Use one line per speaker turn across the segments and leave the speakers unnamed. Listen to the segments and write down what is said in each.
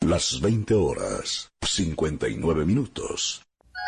Las 20 horas, 59 minutos.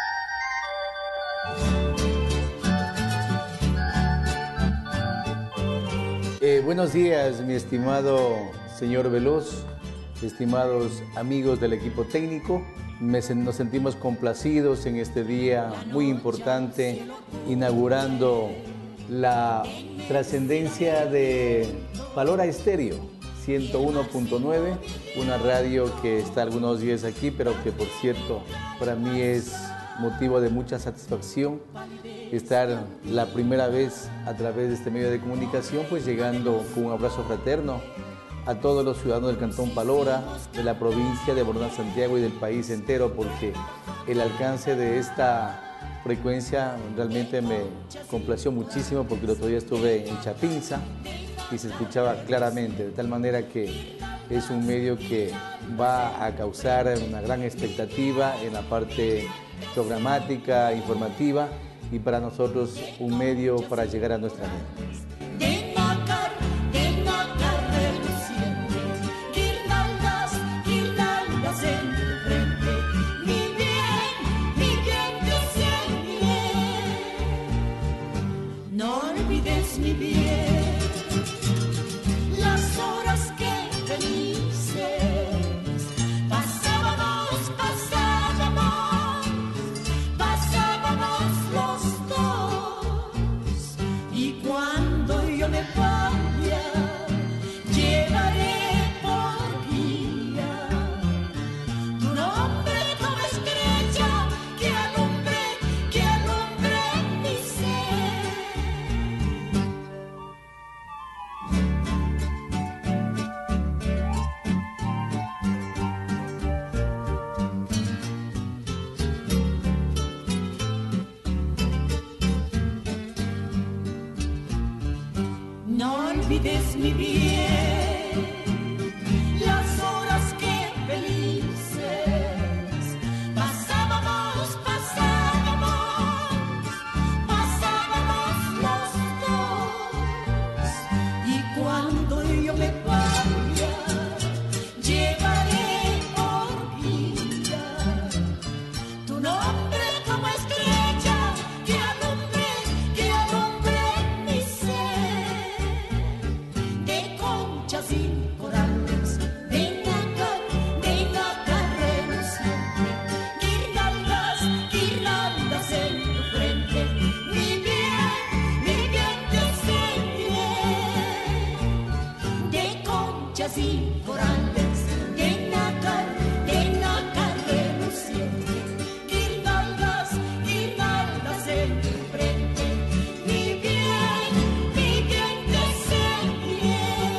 Buenos días, mi estimado señor Veloz, estimados amigos del equipo técnico. Nos sentimos complacidos en este día muy importante, inaugurando la trascendencia de Valora Estéreo 101.9, una radio que está algunos días aquí, pero que por cierto para mí es motivo de mucha satisfacción estar la primera vez a través de este medio de comunicación, pues llegando con un abrazo fraterno a todos los ciudadanos del Cantón Palora, de la provincia de Boronat, Santiago y del país entero, porque el alcance de esta frecuencia realmente me complació muchísimo, porque el otro día estuve en Chapinza y se escuchaba claramente, de tal manera que es un medio que va a causar una gran expectativa en la parte programática, informativa, y para nosotros un medio para llegar a nuestra gente.
No olvides mi bien, las horas que felices pasábamos los dos. Y cuando yo me vaya, llevaré por vida tu nombre como estrella que alumbre mi ser. De conchas y corales, de nácar reluciente, guirnaldas en tu frente, mi bien te enseñé. De conchas y corales, de nácar reluciente, guirnaldas en tu frente, mi bien te enseñé.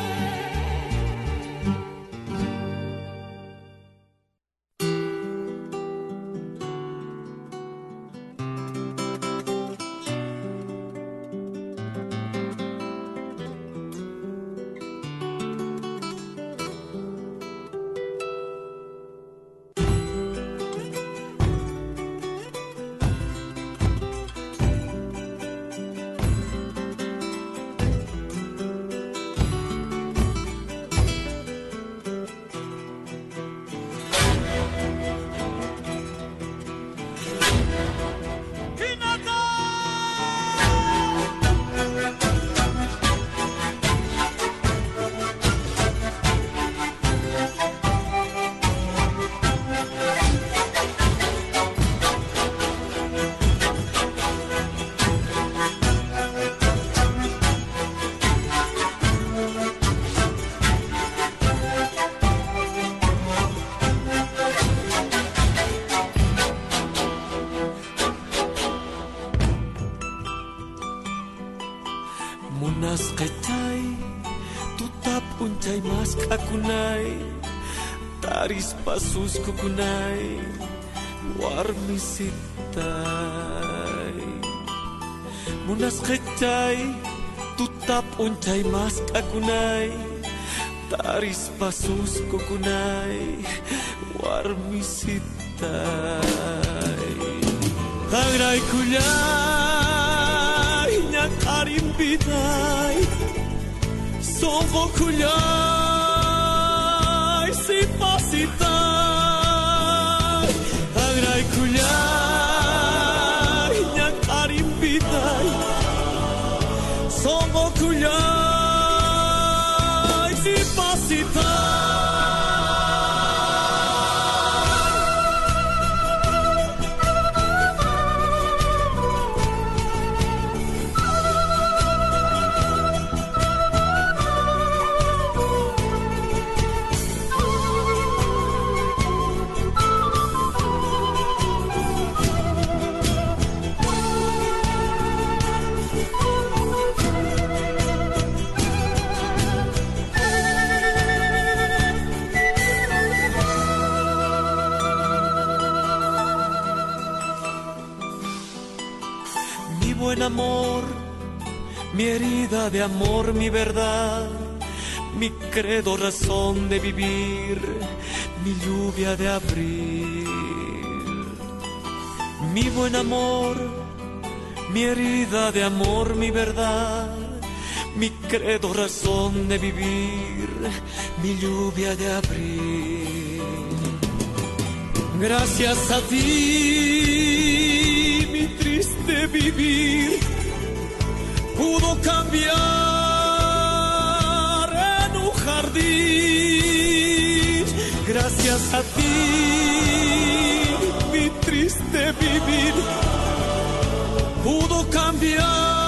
Munas kacay, tutap uncay mas kakunay, taris pasus kukunay, warmisitay. Munas kacay, tutap uncay mas kakunay, taris pasus kukunay, warmisitay. Tagray kulay, nyakarim binay, sobo kulay, si pasitay. buen amor, mi herida de amor, mi verdad, mi credo, razón de vivir, mi lluvia de abril. Mi buen amor, mi herida de amor, mi verdad, mi credo, razón de vivir, mi lluvia de abril. Gracias a ti, mi triste vivir pudo cambiar en un jardín. Gracias a ti, mi triste vivir pudo cambiar